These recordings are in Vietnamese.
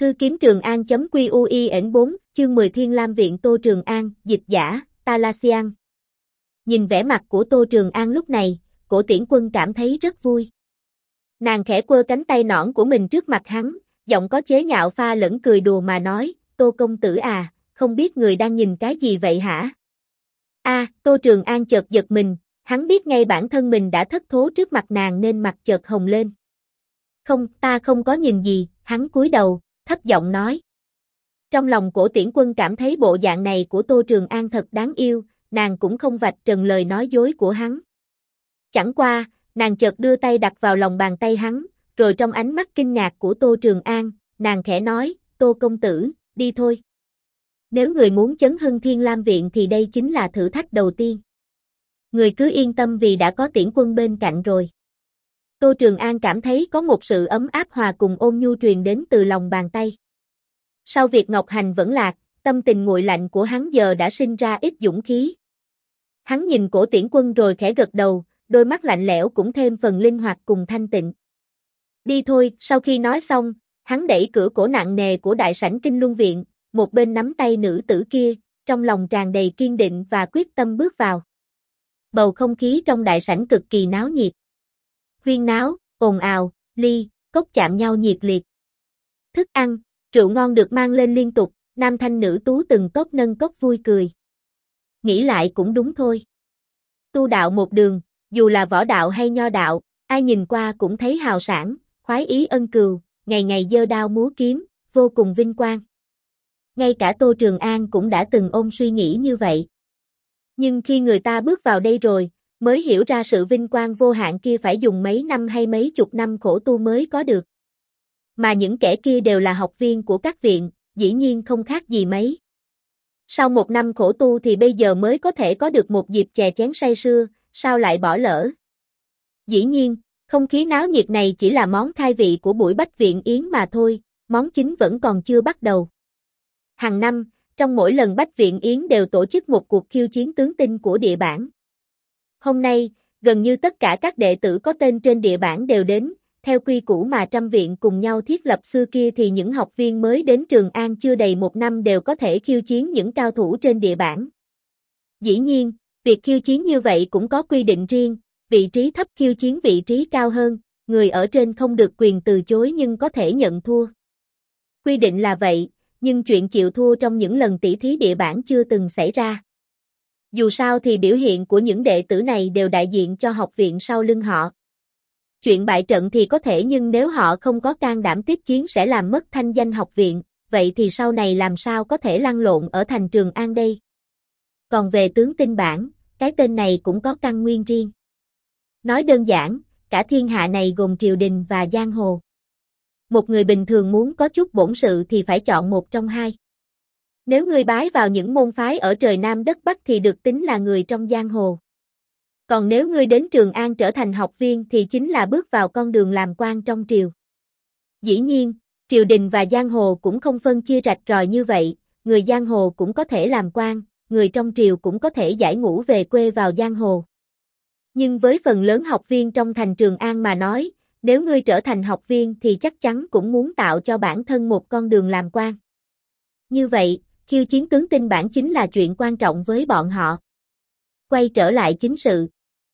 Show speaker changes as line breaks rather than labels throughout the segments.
Thư kiếm Trường An.QUIN4, chương 10 Thiên Lam Viện Tô Trường An, dịch giả, Talasian. Nhìn vẻ mặt của Tô Trường An lúc này, Cổ Tiễn Quân cảm thấy rất vui. Nàng khẽ quơ cánh tay nõn của mình trước mặt hắn, giọng có chế nhạo pha lẫn cười đùa mà nói, Tô công tử à, không biết người đang nhìn cái gì vậy hả? Tô Trường An chợt giật mình, hắn biết ngay bản thân mình đã thất thố trước mặt nàng nên mặt chợt hồng lên. Không, ta không có nhìn gì, hắn cúi đầu, thấp giọng nói. Trong lòng Cổ Tiễn Quân cảm thấy bộ dạng này của Tô Trường An thật đáng yêu, nàng cũng không vạch trần lời nói dối của hắn. Chẳng qua, nàng chợt đưa tay đặt vào lòng bàn tay hắn, rồi trong ánh mắt kinh ngạc của Tô Trường An, nàng khẽ nói, Tô công tử, đi thôi. Nếu người muốn chấn hưng Thiên Lam Viện thì đây chính là thử thách đầu tiên. Người cứ yên tâm vì đã có Tiễn Quân bên cạnh rồi. Tô Trường An cảm thấy có một sự ấm áp hòa cùng ôn nhu truyền đến từ lòng bàn tay. Sau việc Ngọc Hành vẫn lạc, tâm tình nguội lạnh của hắn giờ đã sinh ra ít dũng khí. Hắn nhìn Cổ Tiễn Quân rồi khẽ gật đầu, đôi mắt lạnh lẽo cũng thêm phần linh hoạt cùng thanh tịnh. Đi thôi, sau khi nói xong, hắn đẩy cửa cổ nặng nề của đại sảnh Kinh Luân Viện, một bên nắm tay nữ tử kia, trong lòng tràn đầy kiên định và quyết tâm bước vào. Bầu không khí trong đại sảnh cực kỳ náo nhiệt. Huyên náo, ồn ào, ly, cốc chạm nhau nhiệt liệt. Thức ăn, rượu ngon được mang lên liên tục, nam thanh nữ tú từng cốc nâng cốc vui cười. Nghĩ lại cũng đúng thôi. Tu đạo một đường, dù là võ đạo hay nho đạo, ai nhìn qua cũng thấy hào sảng, khoái ý ân cừu, ngày ngày giơ đao múa kiếm, vô cùng vinh quang. Ngay cả Tô Trường An cũng đã từng ôm suy nghĩ như vậy. Nhưng khi người ta bước vào đây rồi, mới hiểu ra sự vinh quang vô hạn kia phải dùng mấy năm hay mấy chục năm khổ tu mới có được. Mà những kẻ kia đều là học viên của các viện, dĩ nhiên không khác gì mấy. Sau một năm khổ tu thì bây giờ mới có thể có được một dịp chè chén say sưa, sao lại bỏ lỡ? Dĩ nhiên, không khí náo nhiệt này chỉ là món khai vị của buổi bách viện yến mà thôi, món chính vẫn còn chưa bắt đầu. Hàng năm, trong mỗi lần bách viện yến đều tổ chức một cuộc khiêu chiến tướng tinh của địa bản. Hôm nay, gần như tất cả các đệ tử có tên trên địa bản đều đến, theo quy củ mà trăm viện cùng nhau thiết lập xưa kia thì những học viên mới đến Trường An chưa đầy một năm đều có thể khiêu chiến những cao thủ trên địa bản. Dĩ nhiên, việc khiêu chiến như vậy cũng có quy định riêng, vị trí thấp khiêu chiến vị trí cao hơn, người ở trên không được quyền từ chối nhưng có thể nhận thua. Quy định là vậy, nhưng chuyện chịu thua trong những lần tỷ thí địa bản chưa từng xảy ra. Dù sao thì biểu hiện của những đệ tử này đều đại diện cho học viện sau lưng họ. Chuyện bại trận thì có thể nhưng nếu họ không có can đảm tiếp chiến sẽ làm mất thanh danh học viện, vậy thì sau này làm sao có thể lăn lộn ở thành Trường An đây? Còn về tướng tinh bản, cái tên này cũng có căn nguyên riêng. Nói đơn giản, cả thiên hạ này gồm triều đình và giang hồ. Một người bình thường muốn có chút bổn sự thì phải chọn một trong hai. Nếu ngươi bái vào những môn phái ở trời Nam đất Bắc thì được tính là người trong giang hồ. Còn nếu ngươi đến Trường An trở thành học viên thì chính là bước vào con đường làm quan trong triều. Dĩ nhiên, triều đình và giang hồ cũng không phân chia rạch ròi như vậy, người giang hồ cũng có thể làm quan, người trong triều cũng có thể giải ngũ về quê vào giang hồ. Nhưng với phần lớn học viên trong thành Trường An mà nói, nếu ngươi trở thành học viên thì chắc chắn cũng muốn tạo cho bản thân một con đường làm quan. Như vậy, khiêu chiến tướng tinh bản chính là chuyện quan trọng với bọn họ. Quay trở lại chính sự.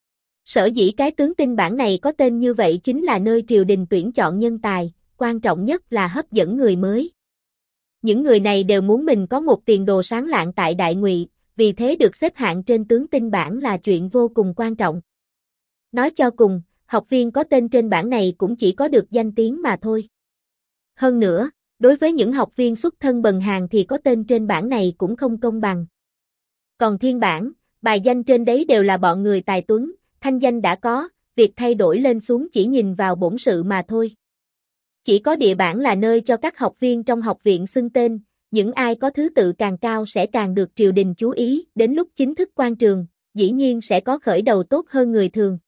Sở dĩ cái tướng tinh bản này có tên như vậy chính là nơi triều đình tuyển chọn nhân tài, quan trọng nhất là hấp dẫn người mới. Những người này đều muốn mình có một tiền đồ sáng lạng tại Đại Ngụy, vì thế được xếp hạng trên tướng tinh bản là chuyện vô cùng quan trọng. Nói cho cùng, học viên có tên trên bảng này cũng chỉ có được danh tiếng mà thôi. Hơn nữa, đối với những học viên xuất thân bần hàn thì có tên trên bảng này cũng không công bằng. Còn thiên bảng, bài danh trên đấy đều là bọn người tài tuấn, thanh danh đã có, việc thay đổi lên xuống chỉ nhìn vào bổn sự mà thôi. Chỉ có địa bảng là nơi cho các học viên trong học viện xưng tên, những ai có thứ tự càng cao sẽ càng được triều đình chú ý, đến lúc chính thức quan trường, dĩ nhiên sẽ có khởi đầu tốt hơn người thường.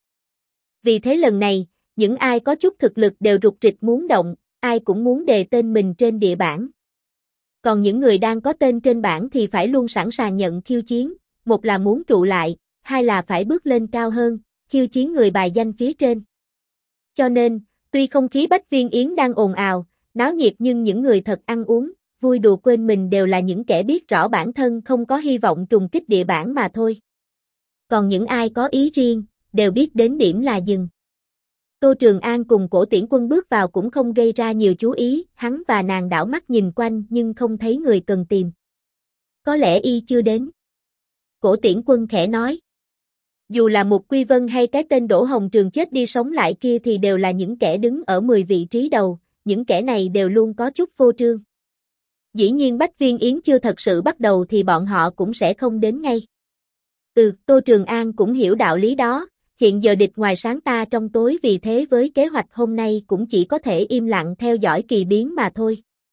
Vì thế lần này, những ai có chút thực lực đều rục rịch muốn động, ai cũng muốn đề tên mình trên địa bảng. Còn những người đang có tên trên bảng thì phải luôn sẵn sàng nhận khiêu chiến, một là muốn trụ lại, hai là phải bước lên cao hơn, khiêu chiến người bài danh phía trên. Cho nên, tuy không khí bách viên yến đang ồn ào, náo nhiệt nhưng những người thật ăn uống, vui đùa quên mình đều là những kẻ biết rõ bản thân không có hy vọng trùng kích địa bản mà thôi. Còn những ai có ý riêng, đều biết đến điểm là dừng. Tô Trường An cùng Cổ Tiễn Quân bước vào cũng không gây ra nhiều chú ý, hắn và nàng đảo mắt nhìn quanh nhưng không thấy người cần tìm. Có lẽ y chưa đến. Cổ Tiễn Quân khẽ nói. Dù là Mục Quy Vân hay cái tên Đỗ Hồng Trường chết đi sống lại kia thì đều là những kẻ đứng ở 10 vị trí đầu, những kẻ này đều luôn có chút vô trương. Dĩ nhiên Bách Viên Yến chưa thật sự bắt đầu thì bọn họ cũng sẽ không đến ngay. Tô Trường An cũng hiểu đạo lý đó, hiện giờ địch ngoài sáng ta trong tối vì thế với kế hoạch hôm nay cũng chỉ có thể im lặng theo dõi kỳ biến mà thôi.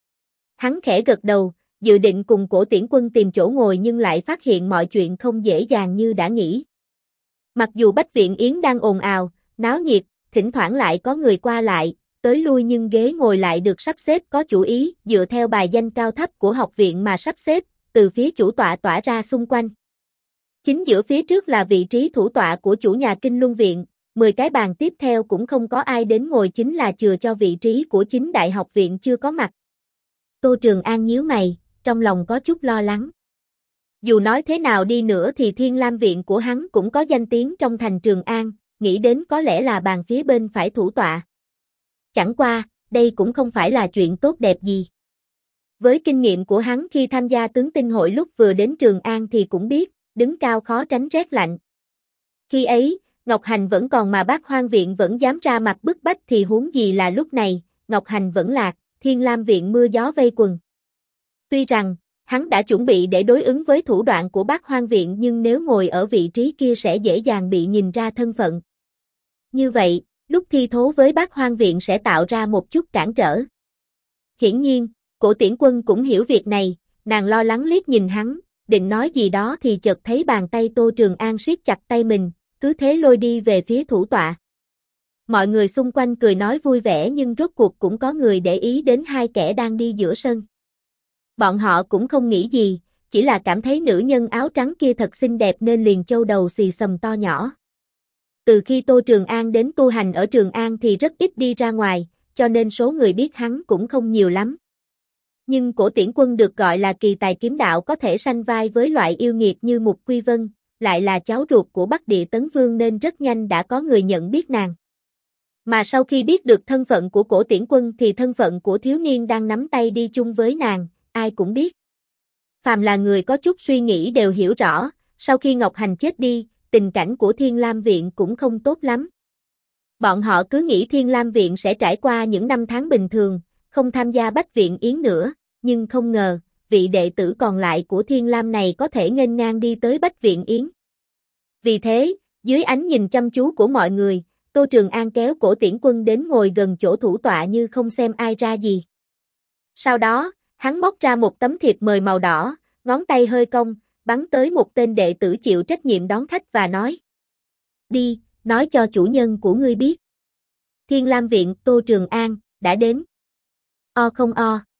Hắn khẽ gật đầu, dự định cùng Cổ Tiễn Quân tìm chỗ ngồi nhưng lại phát hiện mọi chuyện không dễ dàng như đã nghĩ. Mặc dù Bách Viện Yến đang ồn ào, náo nhiệt, thỉnh thoảng lại có người qua lại, tới lui nhưng ghế ngồi lại được sắp xếp có chủ ý, dựa theo bài danh cao thấp của học viện mà sắp xếp, từ phía chủ tọa tỏa ra xung quanh. Chính giữa phía trước là vị trí thủ tọa của chủ nhà Kinh Luân Viện, 10 cái bàn tiếp theo cũng không có ai đến ngồi chính là chừa cho vị trí của chính đại học viện chưa có mặt. Tô Trường An nhíu mày, trong lòng có chút lo lắng. Dù nói thế nào đi nữa thì Thiên Lam Viện của hắn cũng có danh tiếng trong thành Trường An, nghĩ đến có lẽ là bàn phía bên phải thủ tọa. Chẳng qua, đây cũng không phải là chuyện tốt đẹp gì. Với kinh nghiệm của hắn khi tham gia tướng tinh hội lúc vừa đến Trường An thì cũng biết, đứng cao khó tránh rét lạnh. Khi ấy, Ngọc Hành vẫn còn mà Bác Hoang Viện vẫn dám ra mặt bức bách thì huống gì là lúc này, Ngọc Hành vẫn lạc, Thiên Lam Viện mưa gió vây quần. Tuy rằng, hắn đã chuẩn bị để đối ứng với thủ đoạn của Bác Hoang Viện nhưng nếu ngồi ở vị trí kia sẽ dễ dàng bị nhìn ra thân phận. Như vậy, lúc thi thố với Bác Hoang Viện sẽ tạo ra một chút cản trở. Hiển nhiên, Cổ Tiễn Quân cũng hiểu việc này, nàng lo lắng liếc nhìn hắn, định nói gì đó thì chợt thấy bàn tay Tô Trường An siết chặt tay mình, cứ thế lôi đi về phía thủ tọa. Mọi người xung quanh cười nói vui vẻ nhưng rốt cuộc cũng có người để ý đến hai kẻ đang đi giữa sân. Bọn họ cũng không nghĩ gì, chỉ là cảm thấy nữ nhân áo trắng kia thật xinh đẹp nên liền châu đầu xì xầm to nhỏ. Từ khi Tô Trường An đến tu hành ở Trường An thì rất ít đi ra ngoài, cho nên số người biết hắn cũng không nhiều lắm. Nhưng Cổ Tiễn Quân được gọi là kỳ tài kiếm đạo có thể sánh vai với loại yêu nghiệt như Mục Quy Vân, lại là cháu ruột của Bắc Địa Tấn Vương nên rất nhanh đã có người nhận biết nàng. Mà sau khi biết được thân phận của Cổ Tiễn Quân thì thân phận của thiếu niên đang nắm tay đi chung với nàng, ai cũng biết. Phàm là người có chút suy nghĩ đều hiểu rõ, sau khi Ngọc Hành chết đi, tình cảnh của Thiên Lam Viện cũng không tốt lắm. Bọn họ cứ nghĩ Thiên Lam Viện sẽ trải qua những năm tháng bình thường, không tham gia Bách Viện Yến nữa, nhưng không ngờ, vị đệ tử còn lại của Thiên Lam này có thể nghênh ngang đi tới Bách Viện Yến. Vì thế, dưới ánh nhìn chăm chú của mọi người, Tô Trường An kéo Cổ Tiễn Quân đến ngồi gần chỗ thủ tọa như không xem ai ra gì. Sau đó, hắn móc ra một tấm thiệp mời màu đỏ, ngón tay hơi cong, bắn tới một tên đệ tử chịu trách nhiệm đón khách và nói. Đi, nói cho chủ nhân của ngươi biết. Thiên Lam Viện Tô Trường An, đã đến. O không o.